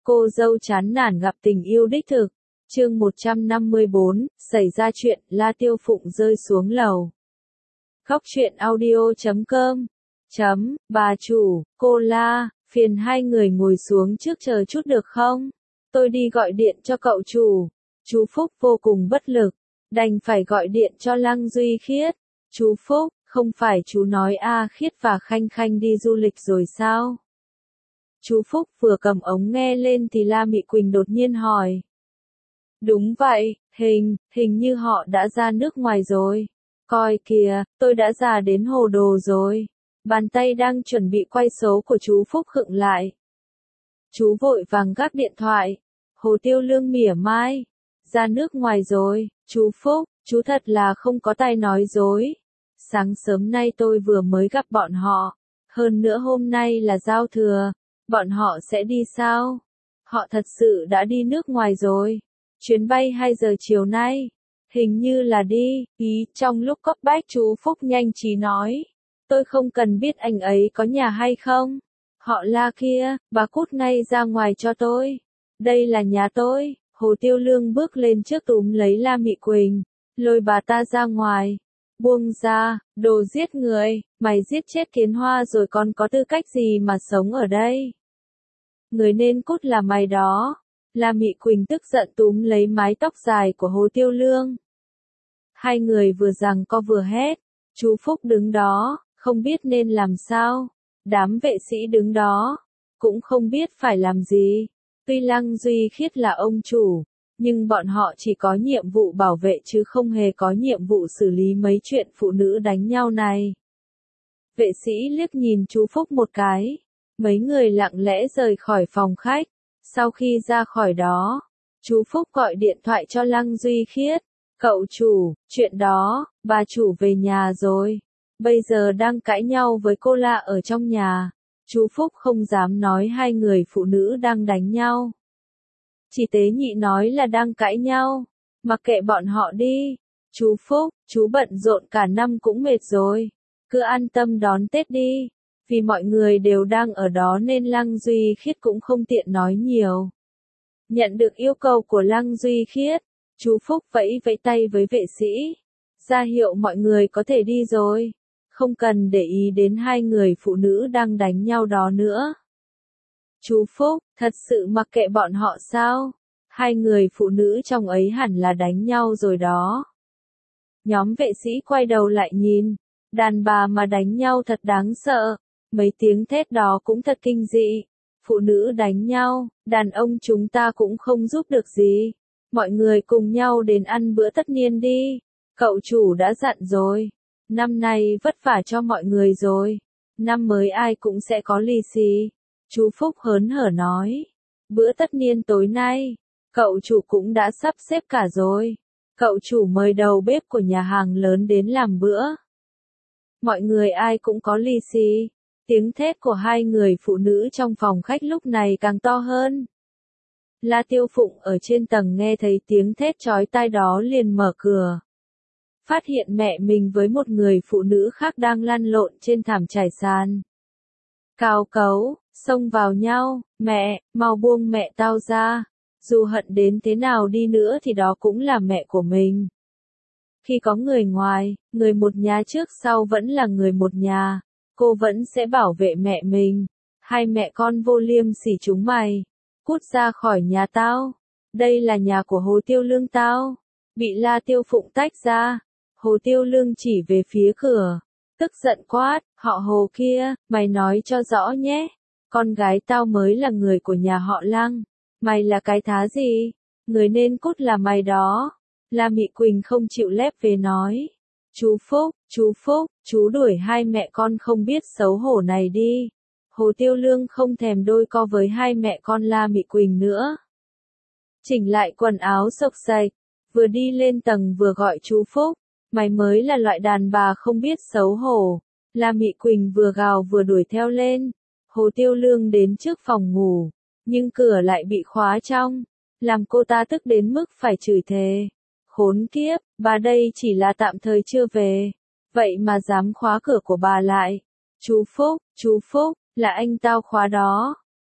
Cô dâu chán nản gặp tình yêu đích thực. Chương 154, xảy ra chuyện, La Tiêu Phụng rơi xuống lầu. Khóc chuyện audio.com. Bà chủ, cô La, phiền hai người ngồi xuống trước chờ chút được không? Tôi đi gọi điện cho cậu chủ. Chú Phúc vô cùng bất lực, đành phải gọi điện cho Lăng Duy Khiết. Chú Phúc, không phải chú nói A Khiết và Khanh Khanh đi du lịch rồi sao? Chú Phúc vừa cầm ống nghe lên thì La Mị Quỳnh đột nhiên hỏi. Đúng vậy, hình như họ đã ra nước ngoài rồi. Coi kìa, tôi đã già đến hồ đồ rồi. Bàn tay đang chuẩn bị quay số của chú Phúc khựng lại. Chú vội vàng gác điện thoại. Hồ Tiêu Lương mỉa mai. Ra nước ngoài rồi, chú Phúc, chú thật là không có tài nói dối. Sáng sớm nay tôi vừa mới gặp bọn họ. Hơn nữa hôm nay là giao thừa. Bọn họ sẽ đi sao? Họ thật sự đã đi nước ngoài rồi. Chuyến bay 2 giờ chiều nay. Hình như là đi. Trong lúc cấp bách chú Phúc nhanh trí nói. Tôi không cần biết anh ấy có nhà hay không. Họ La kia, bà cút ngay ra ngoài cho tôi. Đây là nhà tôi. Hồ Tiêu Lương bước lên trước túm lấy La Mị Quỳnh. Lôi bà ta ra ngoài. Buông ra, đồ giết người, mày giết chết Kiến Hoa rồi còn có tư cách gì mà sống ở đây? Người nên cút là mày đó. La Mị Quỳnh tức giận túm lấy mái tóc dài của Hồ Tiêu Lương. Hai người vừa giằng co vừa hét. Chú Phúc đứng đó, không biết nên làm sao. Đám vệ sĩ đứng đó, cũng không biết phải làm gì. Tuy Lăng Duy Khiết là ông chủ, nhưng bọn họ chỉ có nhiệm vụ bảo vệ chứ không hề có nhiệm vụ xử lý mấy chuyện phụ nữ đánh nhau này. Vệ sĩ liếc nhìn chú Phúc một cái. Mấy người lặng lẽ rời khỏi phòng khách. Sau khi ra khỏi đó, chú Phúc gọi điện thoại cho Lăng Duy Khiết. Cậu chủ, chuyện đó, bà chủ về nhà rồi. Bây giờ đang cãi nhau với cô La ở trong nhà. Chú Phúc không dám nói hai người phụ nữ đang đánh nhau. Chỉ tế nhị nói là đang cãi nhau. Mặc kệ bọn họ đi. Chú Phúc, chú bận rộn cả năm cũng mệt rồi. Cứ an tâm đón Tết đi. Vì mọi người đều đang ở đó nên Lăng Duy Khiết cũng không tiện nói nhiều. Nhận được yêu cầu của Lăng Duy Khiết, chú Phúc vẫy vẫy tay với vệ sĩ. Ra hiệu mọi người có thể đi rồi. Không cần để ý đến hai người phụ nữ đang đánh nhau đó nữa. Chú Phúc, thật sự mặc kệ bọn họ sao? Hai người phụ nữ trong ấy hẳn là đánh nhau rồi đó. Nhóm vệ sĩ quay đầu lại nhìn. Đàn bà mà đánh nhau thật đáng sợ. Mấy tiếng thét đó cũng thật kinh dị. Phụ nữ đánh nhau, đàn ông chúng ta cũng không giúp được gì. Mọi người cùng nhau đến ăn bữa tất niên đi. Cậu chủ đã dặn rồi. Năm nay vất vả cho mọi người rồi. Năm mới ai cũng sẽ có lì xì. Chú Phúc hớn hở nói. Bữa tất niên tối nay, cậu chủ cũng đã sắp xếp cả rồi. Cậu chủ mời đầu bếp của nhà hàng lớn đến làm bữa. Mọi người ai cũng có lì xì. Tiếng thét của hai người phụ nữ trong phòng khách lúc này càng to hơn. La Tiêu Phụng ở trên tầng nghe thấy tiếng thét chói tai đó liền mở cửa. Phát hiện mẹ mình với một người phụ nữ khác đang lăn lộn trên thảm trải sàn. Cào cấu, xông vào nhau, mẹ, mau buông mẹ tao ra. Dù hận đến thế nào đi nữa thì đó cũng là mẹ của mình. Khi có người ngoài, người một nhà trước sau vẫn là người một nhà. Cô vẫn sẽ bảo vệ mẹ mình. Hai mẹ con vô liêm sỉ chúng mày. Cút ra khỏi nhà tao. Đây là nhà của Hồ Tiêu Lương tao. Bị La Tiêu Phụng tách ra. Hồ Tiêu Lương chỉ về phía cửa. Tức giận quát, họ Hồ kia, mày nói cho rõ nhé. Con gái tao mới là người của nhà họ Lăng. Mày là cái thá gì? Người nên cút là mày đó. La Mị Quỳnh không chịu lép về nói. Chú Phúc, chú đuổi hai mẹ con không biết xấu hổ này đi. Hồ Tiêu Lương không thèm đôi co với hai mẹ con La Mị Quỳnh nữa. Chỉnh lại quần áo xộc xạch, vừa đi lên tầng vừa gọi chú Phúc. Mày mới là loại đàn bà không biết xấu hổ. La Mị Quỳnh vừa gào vừa đuổi theo lên. Hồ Tiêu Lương đến trước phòng ngủ, nhưng cửa lại bị khóa trong, làm cô ta tức đến mức phải chửi thề. Khốn kiếp, bà đây chỉ là tạm thời chưa về, vậy mà dám khóa cửa của bà lại. Chú Phúc, là anh tao khóa đó.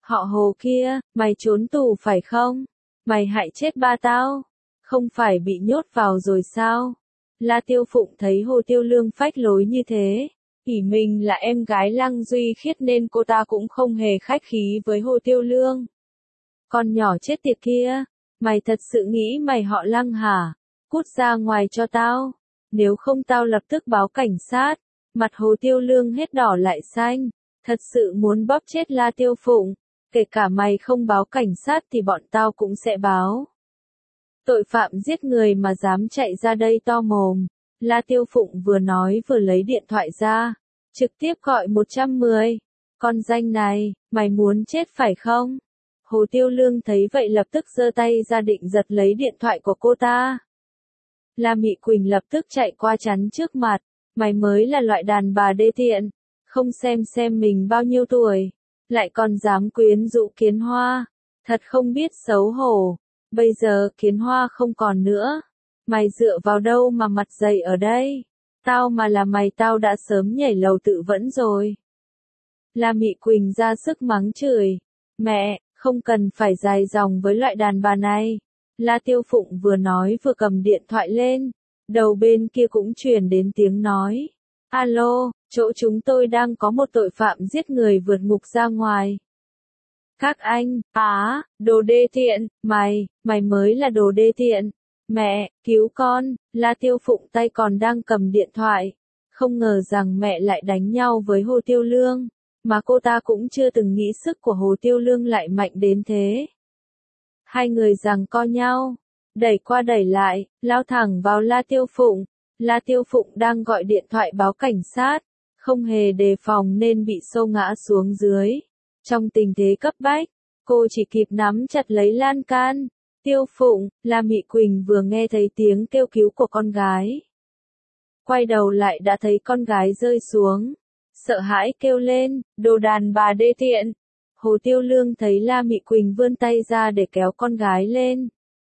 Họ Hồ kia, mày trốn tù phải không? Mày hại chết ba tao. Không phải bị nhốt vào rồi sao? La Tiêu Phụng thấy Hồ Tiêu Lương phách lối như thế. ỷ mình là em gái Lăng Duy Khiết nên cô ta cũng không hề khách khí với Hồ Tiêu Lương. Con nhỏ chết tiệt kia, mày thật sự nghĩ mày họ Lăng hả? Cút ra ngoài cho tao. Nếu không tao lập tức báo cảnh sát. Mặt Hồ Tiêu Lương hết đỏ lại xanh. Thật sự muốn bóp chết La Tiêu Phụng. Kể cả mày không báo cảnh sát thì bọn tao cũng sẽ báo. Tội phạm giết người mà dám chạy ra đây to mồm. La Tiêu Phụng vừa nói vừa lấy điện thoại ra. Trực tiếp gọi 110. Con danh này, mày muốn chết phải không? Hồ Tiêu Lương thấy vậy lập tức giơ tay ra định giật lấy điện thoại của cô ta. La Mị Quỳnh lập tức chạy qua chắn trước mặt. Mày mới là loại đàn bà đê tiện. Không xem mình bao nhiêu tuổi. Lại còn dám quyến rũ Kiến Hoa. Thật không biết xấu hổ. Bây giờ Kiến Hoa không còn nữa. Mày dựa vào đâu mà mặt dày ở đây? Tao mà là mày tao đã sớm nhảy lầu tự vẫn rồi. La Mị Quỳnh ra sức mắng chửi. Mẹ, không cần phải dài dòng với loại đàn bà này. La Tiêu Phụng vừa nói vừa cầm điện thoại lên. Đầu bên kia cũng truyền đến tiếng nói. Alo, chỗ chúng tôi đang có một tội phạm giết người vượt ngục ra ngoài. Các anh, đồ đê tiện, mày mới là đồ đê tiện. Mẹ, cứu con, La Tiêu Phụng tay còn đang cầm điện thoại. Không ngờ rằng mẹ lại đánh nhau với Hồ Tiêu Lương. Mà cô ta cũng chưa từng nghĩ sức của Hồ Tiêu Lương lại mạnh đến thế. Hai người giằng co nhau, đẩy qua đẩy lại, lao thẳng vào La Tiêu Phụng. La Tiêu Phụng đang gọi điện thoại báo cảnh sát, không hề đề phòng nên bị xô ngã xuống dưới. Trong tình thế cấp bách, cô chỉ kịp nắm chặt lấy lan can. Tiêu Phụng, La Mị Quỳnh vừa nghe thấy tiếng kêu cứu của con gái. Quay đầu lại đã thấy con gái rơi xuống. Sợ hãi kêu lên, đồ đàn bà đê tiện. Hồ Tiêu Lương thấy La Mị Quỳnh vươn tay ra để kéo con gái lên.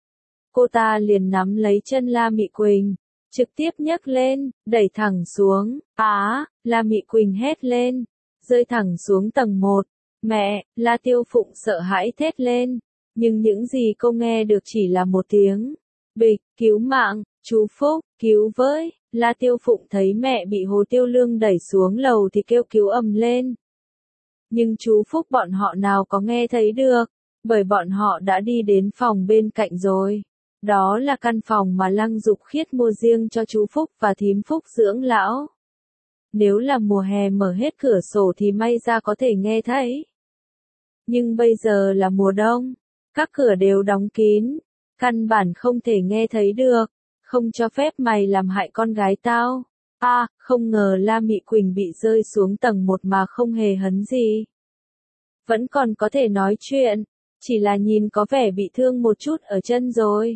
Cô ta liền nắm lấy chân La Mị Quỳnh, trực tiếp nhấc lên, đẩy thẳng xuống. La Mị Quỳnh hét lên, rơi thẳng xuống tầng 1. Mẹ, La Tiêu Phụng sợ hãi thét lên, nhưng những gì cô nghe được chỉ là một tiếng. Bịch, cứu mạng, chú Phúc, cứu với. La Tiêu Phụng thấy mẹ bị Hồ Tiêu Lương đẩy xuống lầu thì kêu cứu ầm lên. Nhưng chú Phúc bọn họ nào có nghe thấy được, bởi bọn họ đã đi đến phòng bên cạnh rồi. Đó là căn phòng mà Lăng Dục Khiết mua riêng cho chú Phúc và thím Phúc dưỡng lão. Nếu là mùa hè mở hết cửa sổ thì may ra có thể nghe thấy. Nhưng bây giờ là mùa đông, các cửa đều đóng kín, căn bản không thể nghe thấy được. Không cho phép mày làm hại con gái tao. Không ngờ La Mị Quỳnh bị rơi xuống tầng 1 mà không hề hấn gì. Vẫn còn có thể nói chuyện, chỉ là nhìn có vẻ bị thương một chút ở chân rồi.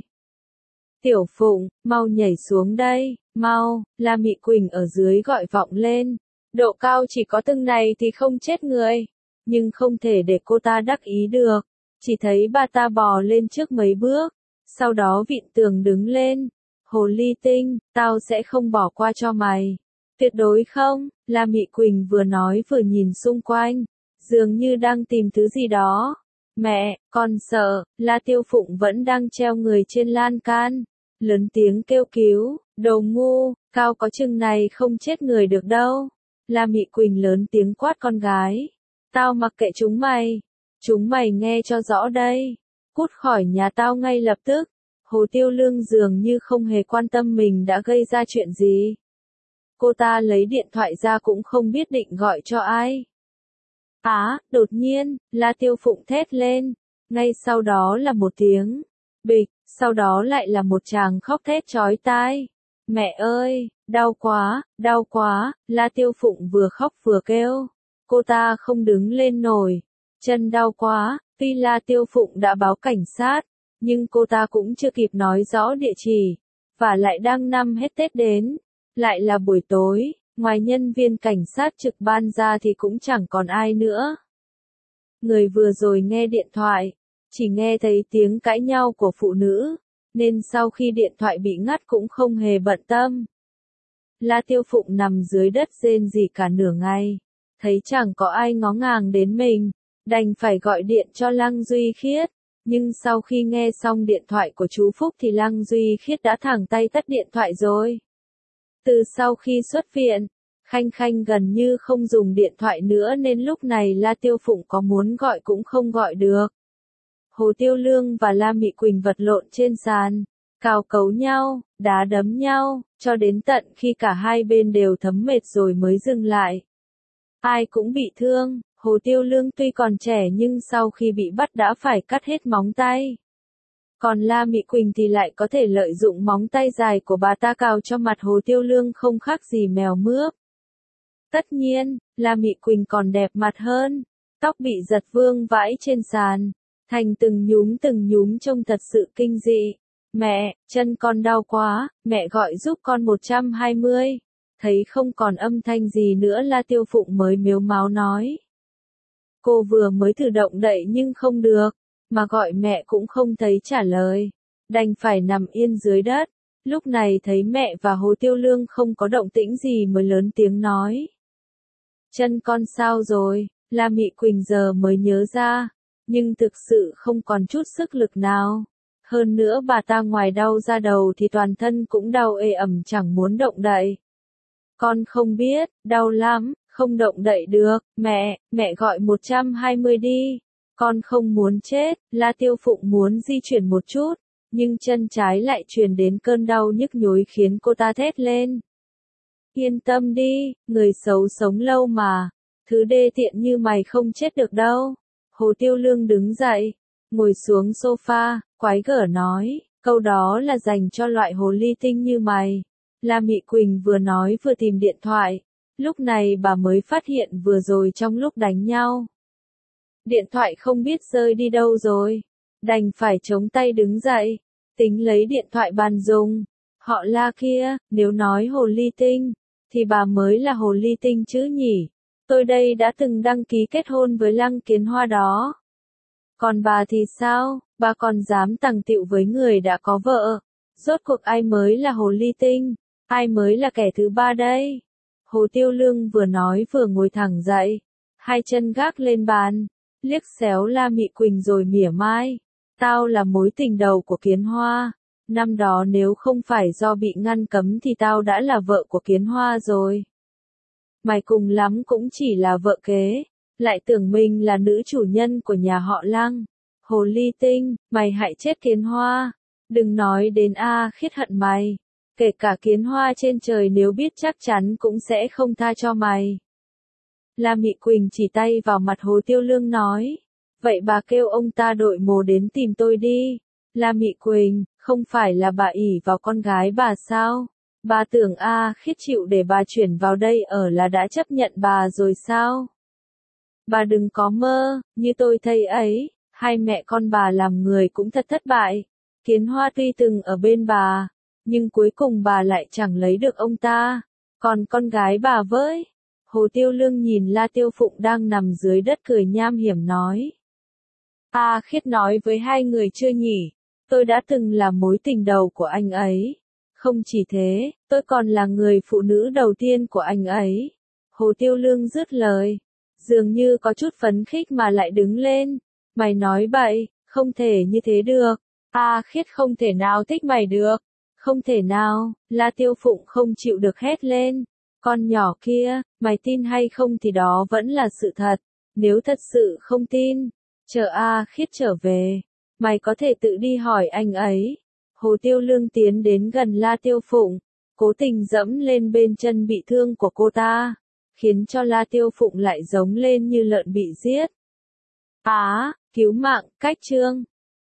Tiểu Phụng, mau nhảy xuống đây, mau, La Mị Quỳnh ở dưới gọi vọng lên. Độ cao chỉ có từng này thì không chết người. Nhưng không thể để cô ta đắc ý được. Chỉ thấy bà ta bò lên trước mấy bước, sau đó vịn tường đứng lên. Hồ ly tinh, tao sẽ không bỏ qua cho mày. Tuyệt đối không, La Mị Quỳnh vừa nói vừa nhìn xung quanh, dường như đang tìm thứ gì đó. Mẹ, con sợ, La Tiêu Phụng vẫn đang treo người trên lan can. Lớn tiếng kêu cứu, đồ ngu, cao có chừng này không chết người được đâu. La Mị Quỳnh lớn tiếng quát con gái. Tao mặc kệ chúng mày nghe cho rõ đây. Cút khỏi nhà tao ngay lập tức. Hồ Tiêu Lương dường như không hề quan tâm mình đã gây ra chuyện gì. Cô ta lấy điện thoại ra cũng không biết định gọi cho ai. Đột nhiên, La Tiêu Phụng thét lên. Ngay sau đó là một tiếng bịch, sau đó lại là một tràng khóc thét chói tai. Mẹ ơi, đau quá, La Tiêu Phụng vừa khóc vừa kêu. Cô ta không đứng lên nổi, chân đau quá, tuy La Tiêu Phụng đã báo cảnh sát. Nhưng cô ta cũng chưa kịp nói rõ địa chỉ, và lại đang năm hết Tết đến, lại là buổi tối, ngoài nhân viên cảnh sát trực ban ra thì cũng chẳng còn ai nữa. Người vừa rồi nghe điện thoại, chỉ nghe thấy tiếng cãi nhau của phụ nữ, nên sau khi điện thoại bị ngắt cũng không hề bận tâm. La Tiêu Phụng nằm dưới đất rên rỉ cả nửa ngày, thấy chẳng có ai ngó ngàng đến mình, đành phải gọi điện cho Lăng Duy Khiết. Nhưng sau khi nghe xong điện thoại của chú Phúc thì Lăng Duy Khiết đã thẳng tay tắt điện thoại rồi. Từ sau khi xuất viện, Khanh Khanh gần như không dùng điện thoại nữa nên lúc này La Tiêu Phụng có muốn gọi cũng không gọi được. Hồ Tiêu Lương và La Mị Quỳnh vật lộn trên sàn, cào cấu nhau, đá đấm nhau, cho đến tận khi cả hai bên đều thấm mệt rồi mới dừng lại. Ai cũng bị thương, Hồ Tiêu Lương tuy còn trẻ nhưng sau khi bị bắt đã phải cắt hết móng tay. Còn La Mị Quỳnh thì lại có thể lợi dụng móng tay dài của bà ta cào cho mặt Hồ Tiêu Lương không khác gì mèo mướp. Tất nhiên, La Mị Quỳnh còn đẹp mặt hơn, tóc bị giật vương vãi trên sàn, thành từng nhúm trông thật sự kinh dị. Mẹ, chân con đau quá, mẹ gọi giúp con 120. Thấy không còn âm thanh gì nữa La Tiêu Phụng mới mếu máo nói. Cô vừa mới thử động đậy nhưng không được, mà gọi mẹ cũng không thấy trả lời, đành phải nằm yên dưới đất. Lúc này thấy mẹ và Hồ Tiêu Lương không có động tĩnh gì mới lớn tiếng nói. Chân con sao rồi? La Mị Quỳnh giờ mới nhớ ra, nhưng thực sự không còn chút sức lực nào. Hơn nữa bà ta ngoài đau da đầu thì toàn thân cũng đau ê ẩm chẳng muốn động đậy. Con không biết, đau lắm, không động đậy được, mẹ gọi 120 đi. Con không muốn chết, La Tiêu Phụng muốn di chuyển một chút, nhưng chân trái lại truyền đến cơn đau nhức nhối khiến cô ta thét lên. Yên tâm đi, người xấu sống lâu mà, thứ đê tiện như mày không chết được đâu. Hồ Tiêu Lương đứng dậy, ngồi xuống sofa, quái gở nói, câu đó là dành cho loại hồ ly tinh như mày. La Mị Quỳnh vừa nói vừa tìm điện thoại, lúc này bà mới phát hiện vừa rồi trong lúc đánh nhau. Điện thoại không biết rơi đi đâu rồi, đành phải chống tay đứng dậy, tính lấy điện thoại bàn dùng. Họ La kia, nếu nói hồ ly tinh, thì bà mới là hồ ly tinh chứ nhỉ. Tôi đây đã từng đăng ký kết hôn với Lăng Kiến Hoa đó. Còn bà thì sao, bà còn dám tằng tịu với người đã có vợ. Rốt cuộc ai mới là hồ ly tinh, ai mới là kẻ thứ ba đây? Hồ Tiêu Lương vừa nói vừa ngồi thẳng dậy, hai chân gác lên bàn, liếc xéo La Mị Quỳnh rồi mỉa mai. Tao là mối tình đầu của Kiến Hoa. Năm đó nếu không phải do bị ngăn cấm thì tao đã là vợ của Kiến Hoa rồi. Mày cùng lắm cũng chỉ là vợ kế, lại tưởng mình là nữ chủ nhân của nhà họ Lăng. Hồ ly tinh, mày hại chết Kiến Hoa. Đừng nói đến Khiết hận mày. Kể cả Kiến Hoa trên trời nếu biết chắc chắn cũng sẽ không tha cho mày. La Mị Quỳnh chỉ tay vào mặt Hồ Tiêu Lương nói. Vậy bà kêu ông ta đội mồ đến tìm tôi đi. La Mị Quỳnh, không phải là bà ỷ vào con gái bà sao? Bà tưởng Khiết chịu để bà chuyển vào đây ở là đã chấp nhận bà rồi sao? Bà đừng có mơ, như tôi thấy ấy, hai mẹ con bà làm người cũng thật thất bại. Kiến Hoa tuy từng ở bên bà, nhưng cuối cùng bà lại chẳng lấy được ông ta. Còn con gái bà với? Hồ Tiêu Lương nhìn La Tiêu Phụng đang nằm dưới đất cười nham hiểm nói. Khiết nói với hai người chưa nhỉ? Tôi đã từng là mối tình đầu của anh ấy. Không chỉ thế, tôi còn là người phụ nữ đầu tiên của anh ấy. Hồ Tiêu Lương dứt lời, dường như có chút phấn khích mà lại đứng lên. Mày nói bậy, không thể như thế được. Khiết không thể nào thích mày được. Không thể nào, La Tiêu Phụng không chịu được hét lên. Con nhỏ kia, mày tin hay không thì đó vẫn là sự thật. Nếu thật sự không tin, chờ Khiết trở về, mày có thể tự đi hỏi anh ấy. Hồ Tiêu Lương tiến đến gần La Tiêu Phụng, cố tình dẫm lên bên chân bị thương của cô ta, khiến cho La Tiêu Phụng lại giống lên như lợn bị giết. Cứu mạng, cách chương.